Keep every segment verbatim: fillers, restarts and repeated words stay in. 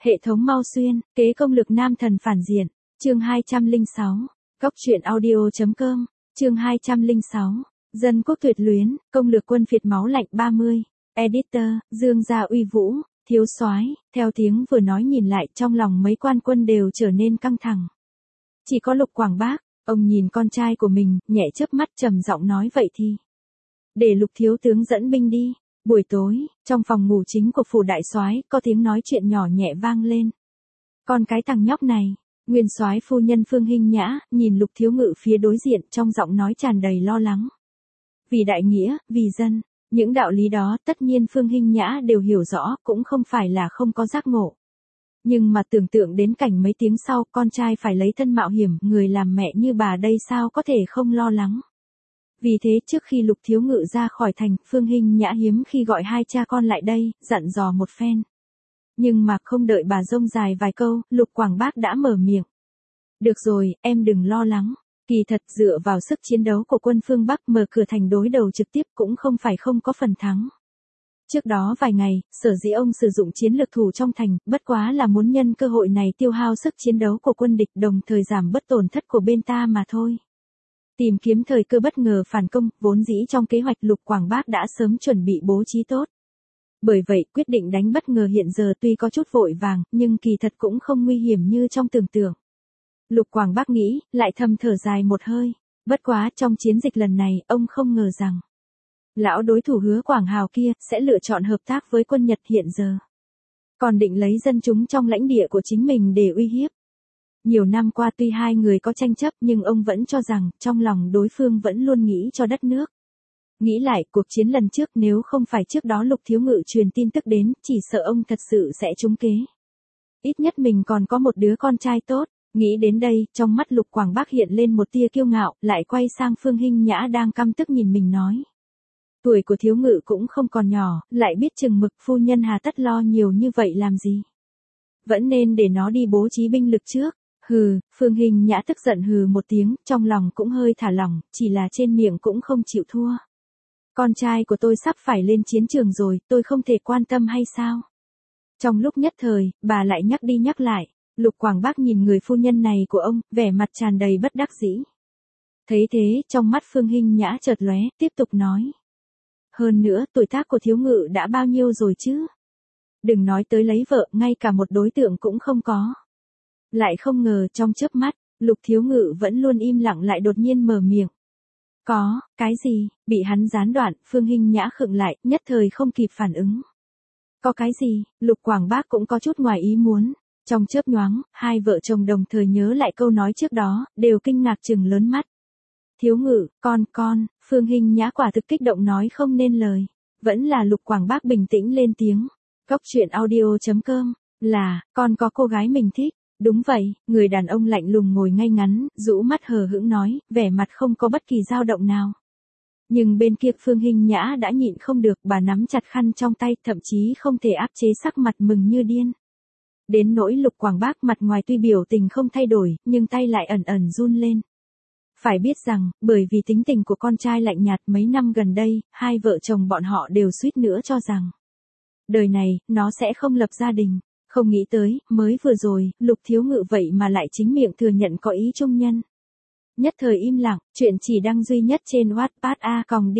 Hệ thống mau xuyên, kế công lực nam thần phản diện. Chương hai trăm lẻ sáu. Góc truyện audio chấm com. Chương hai trăm lẻ sáu. Dân quốc tuyệt luyến, công lược quân phiệt máu lạnh ba mươi. Editor, Dương gia uy vũ, thiếu soái. Theo tiếng vừa nói nhìn lại, trong lòng mấy quan quân đều trở nên căng thẳng. Chỉ có Lục Quảng Bác, ông nhìn con trai của mình, nhẹ chớp mắt trầm giọng nói vậy thì để Lục thiếu tướng dẫn binh đi. Buổi tối, trong phòng ngủ chính của phủ đại soái, có tiếng nói chuyện nhỏ nhẹ vang lên. Con cái thằng nhóc này, nguyên soái phu nhân Phương Hinh Nhã, nhìn Lục thiếu ngự phía đối diện, trong giọng nói tràn đầy lo lắng. Vì đại nghĩa, vì dân, những đạo lý đó tất nhiên Phương Hinh Nhã đều hiểu rõ, cũng không phải là không có giác ngộ. Nhưng mà tưởng tượng đến cảnh mấy tiếng sau, con trai phải lấy thân mạo hiểm, người làm mẹ như bà đây sao có thể không lo lắng. Vì thế trước khi Lục thiếu ngự ra khỏi thành, Phương Hinh Nhã hiếm khi gọi hai cha con lại đây, dặn dò một phen. Nhưng mà không đợi bà rông dài vài câu, Lục Quảng Bác đã mở miệng. Được rồi, em đừng lo lắng. Kỳ thật dựa vào sức chiến đấu của quân phương Bắc, mở cửa thành đối đầu trực tiếp cũng không phải không có phần thắng. Trước đó vài ngày, sở dĩ ông sử dụng chiến lược thủ trong thành, bất quá là muốn nhân cơ hội này tiêu hao sức chiến đấu của quân địch, đồng thời giảm bớt tổn thất của bên ta mà thôi. Tìm kiếm thời cơ bất ngờ phản công, vốn dĩ trong kế hoạch Lục Quảng Bác đã sớm chuẩn bị bố trí tốt. Bởi vậy, quyết định đánh bất ngờ hiện giờ tuy có chút vội vàng, nhưng kỳ thật cũng không nguy hiểm như trong tưởng tượng. Lục Quảng Bác nghĩ, lại thầm thở dài một hơi. Bất quá, trong chiến dịch lần này, ông không ngờ rằng lão đối thủ Hứa Quảng Hào kia sẽ lựa chọn hợp tác với quân Nhật hiện giờ. Còn định lấy dân chúng trong lãnh địa của chính mình để uy hiếp. Nhiều năm qua tuy hai người có tranh chấp, nhưng ông vẫn cho rằng trong lòng đối phương vẫn luôn nghĩ cho đất nước. Nghĩ lại cuộc chiến lần trước, nếu không phải trước đó Lục thiếu ngự truyền tin tức đến, chỉ sợ ông thật sự sẽ trúng kế. Ít nhất mình còn có một đứa con trai tốt. Nghĩ đến đây, trong mắt Lục Quảng Bác hiện lên một tia kiêu ngạo, lại quay sang Phương Hinh Nhã đang căm tức nhìn mình nói. Tuổi của thiếu ngự cũng không còn nhỏ, lại biết chừng mực, phu nhân hà tất lo nhiều như vậy làm gì. Vẫn nên để nó đi bố trí binh lực trước. Hừ, Phương Hinh Nhã tức giận hừ một tiếng, trong lòng cũng hơi thả lỏng, chỉ là trên miệng cũng không chịu thua. Con trai của tôi sắp phải lên chiến trường rồi, tôi không thể quan tâm hay sao? Trong lúc nhất thời, bà lại nhắc đi nhắc lại. Lục Quảng Bác nhìn người phu nhân này của ông, vẻ mặt tràn đầy bất đắc dĩ. Thấy thế, trong mắt Phương Hinh Nhã chợt lóe, tiếp tục nói. Hơn nữa, tuổi tác của thiếu ngự đã bao nhiêu rồi chứ? Đừng nói tới lấy vợ, ngay cả một đối tượng cũng không có. Lại không ngờ trong chớp mắt, Lục thiếu ngự vẫn luôn im lặng lại đột nhiên mở miệng. Có, cái gì? Bị hắn gián đoạn, Phương Hinh Nhã khựng lại, nhất thời không kịp phản ứng. Có cái gì? Lục Quảng Bác cũng có chút ngoài ý muốn. Trong chớp nhoáng, hai vợ chồng đồng thời nhớ lại câu nói trước đó, đều kinh ngạc trừng lớn mắt. Thiếu ngự, con, con, Phương Hinh Nhã quả thực kích động nói không nên lời. Vẫn là Lục Quảng Bác bình tĩnh lên tiếng. Góc truyện audio chấm com, là, con có cô gái mình thích. Đúng vậy, người đàn ông lạnh lùng ngồi ngay ngắn, rũ mắt hờ hững nói, vẻ mặt không có bất kỳ dao động nào. Nhưng bên kia Phương Hinh Nhã đã nhịn không được, bà nắm chặt khăn trong tay, thậm chí không thể áp chế sắc mặt mừng như điên. Đến nỗi Lục Quảng Bác mặt ngoài tuy biểu tình không thay đổi, nhưng tay lại ẩn ẩn run lên. Phải biết rằng, bởi vì tính tình của con trai lạnh nhạt mấy năm gần đây, hai vợ chồng bọn họ đều suýt nữa cho rằng đời này, nó sẽ không lập gia đình. Không nghĩ tới, mới vừa rồi, Lục thiếu ngự vậy mà lại chính miệng thừa nhận có ý trung nhân. Nhất thời im lặng, chuyện chỉ đăng duy nhất trên Wattpad a còng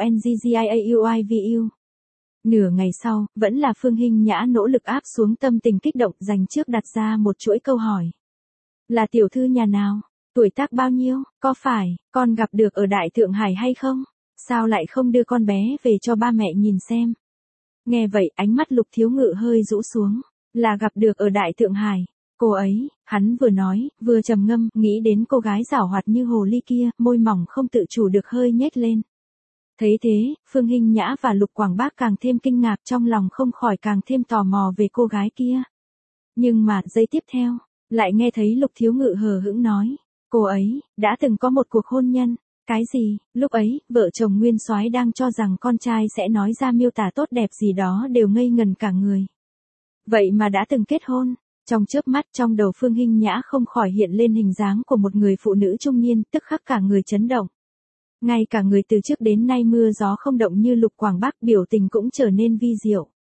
duongjiauivu. Nửa ngày sau, vẫn là Phương Hinh Nhã nỗ lực áp xuống tâm tình kích động, dành trước đặt ra một chuỗi câu hỏi. Là tiểu thư nhà nào? Tuổi tác bao nhiêu? Có phải, con gặp được ở Đại Thượng Hải hay không? Sao lại không đưa con bé về cho ba mẹ nhìn xem? Nghe vậy, ánh mắt Lục thiếu ngự hơi rũ xuống. Là gặp được ở Đại Thượng Hải. Cô ấy, hắn vừa nói, vừa trầm ngâm, nghĩ đến cô gái giảo hoạt như hồ ly kia, môi mỏng không tự chủ được hơi nhếch lên. Thấy thế, Phương Hinh Nhã và Lục Quảng Bác càng thêm kinh ngạc, trong lòng không khỏi càng thêm tò mò về cô gái kia. Nhưng mà, giây tiếp theo, lại nghe thấy Lục thiếu ngự hờ hững nói, cô ấy, đã từng có một cuộc hôn nhân. Cái gì? Lúc ấy, vợ chồng nguyên soái đang cho rằng con trai sẽ nói ra miêu tả tốt đẹp gì đó đều ngây ngần cả người. Vậy mà đã từng kết hôn. Trong chớp mắt, trong đầu Phương Hinh Nhã không khỏi hiện lên hình dáng của một người phụ nữ trung niên, tức khắc cả người chấn động. Ngay cả người từ trước đến nay mưa gió không động như Lục Quảng Bác, biểu tình cũng trở nên vi diệu.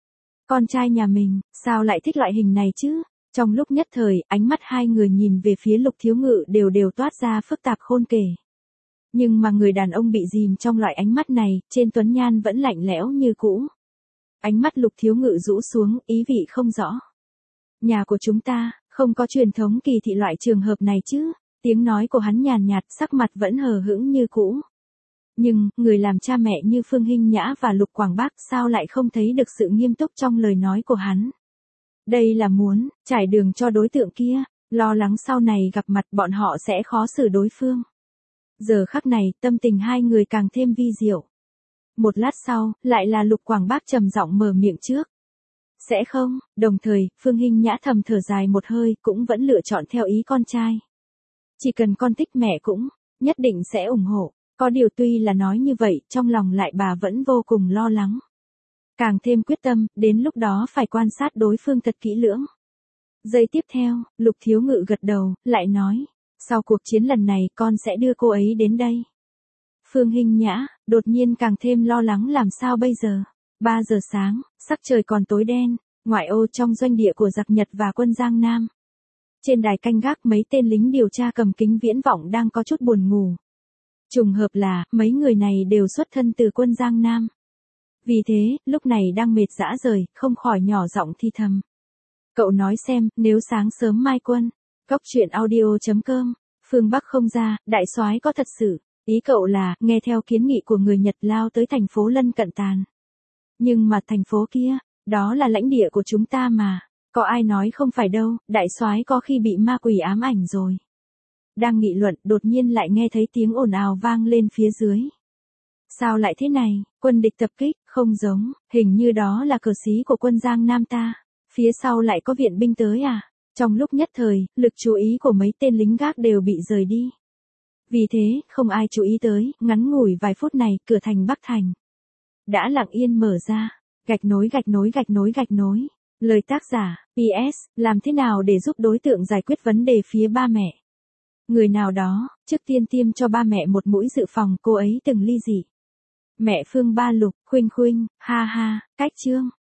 Con trai nhà mình, sao lại thích loại hình này chứ? Trong lúc nhất thời, ánh mắt hai người nhìn về phía Lục Thiếu Ngự đều đều toát ra phức tạp khôn kể. Nhưng mà người đàn ông bị dìm trong loại ánh mắt này, trên tuấn nhan vẫn lạnh lẽo như cũ. Ánh mắt Lục Thiếu Ngự rũ xuống, ý vị không rõ. Nhà của chúng ta, không có truyền thống kỳ thị loại trường hợp này chứ, tiếng nói của hắn nhàn nhạt, sắc mặt vẫn hờ hững như cũ. Nhưng, người làm cha mẹ như Phương Hinh Nhã và Lục Quảng Bác sao lại không thấy được sự nghiêm túc trong lời nói của hắn. Đây là muốn, trải đường cho đối tượng kia, lo lắng sau này gặp mặt bọn họ sẽ khó xử đối phương. Giờ khắc này, tâm tình hai người càng thêm vi diệu. Một lát sau, lại là Lục Quảng Bác trầm giọng mở miệng trước. Sẽ không, đồng thời, Phương Hinh Nhã thầm thở dài một hơi, cũng vẫn lựa chọn theo ý con trai. Chỉ cần con thích mẹ cũng, nhất định sẽ ủng hộ. Có điều tuy là nói như vậy, trong lòng lại bà vẫn vô cùng lo lắng. Càng thêm quyết tâm, đến lúc đó phải quan sát đối phương thật kỹ lưỡng. Giây tiếp theo, Lục Thiếu Ngự gật đầu, lại nói, sau cuộc chiến lần này con sẽ đưa cô ấy đến đây. Phương Hinh Nhã, đột nhiên càng thêm lo lắng làm sao bây giờ. ba giờ sáng, sắc trời còn tối đen, ngoại ô trong doanh địa của giặc Nhật và quân Giang Nam. Trên đài canh gác mấy tên lính điều tra cầm kính viễn vọng đang có chút buồn ngủ. Trùng hợp là, mấy người này đều xuất thân từ quân Giang Nam. Vì thế, lúc này đang mệt dã rời, không khỏi nhỏ giọng thi thầm. Cậu nói xem, nếu sáng sớm mai quân, góc truyện audio chấm com, phương Bắc không ra, đại soái có thật sự, ý cậu là, nghe theo kiến nghị của người Nhật lao tới thành phố lân cận tàn. Nhưng mà thành phố kia, đó là lãnh địa của chúng ta mà, có ai nói không phải đâu, đại soái có khi bị ma quỷ ám ảnh rồi. Đang nghị luận, đột nhiên lại nghe thấy tiếng ồn ào vang lên phía dưới. Sao lại thế này, quân địch tập kích, không giống, hình như đó là cờ xí của quân Giang Nam ta. Phía sau lại có viện binh tới à? Trong lúc nhất thời, lực chú ý của mấy tên lính gác đều bị rời đi. Vì thế, không ai chú ý tới, ngắn ngủi vài phút này, cửa thành Bắc Thành đã lặng yên mở ra, gạch nối gạch nối gạch nối gạch nối. Lời tác giả, pê ét, làm thế nào để giúp đối tượng giải quyết vấn đề phía ba mẹ? Người nào đó, trước tiên tiêm cho ba mẹ một mũi dự phòng, cô ấy từng ly dị. Mẹ Phương Ba Lục, khuynh khuynh, ha ha, cách chương.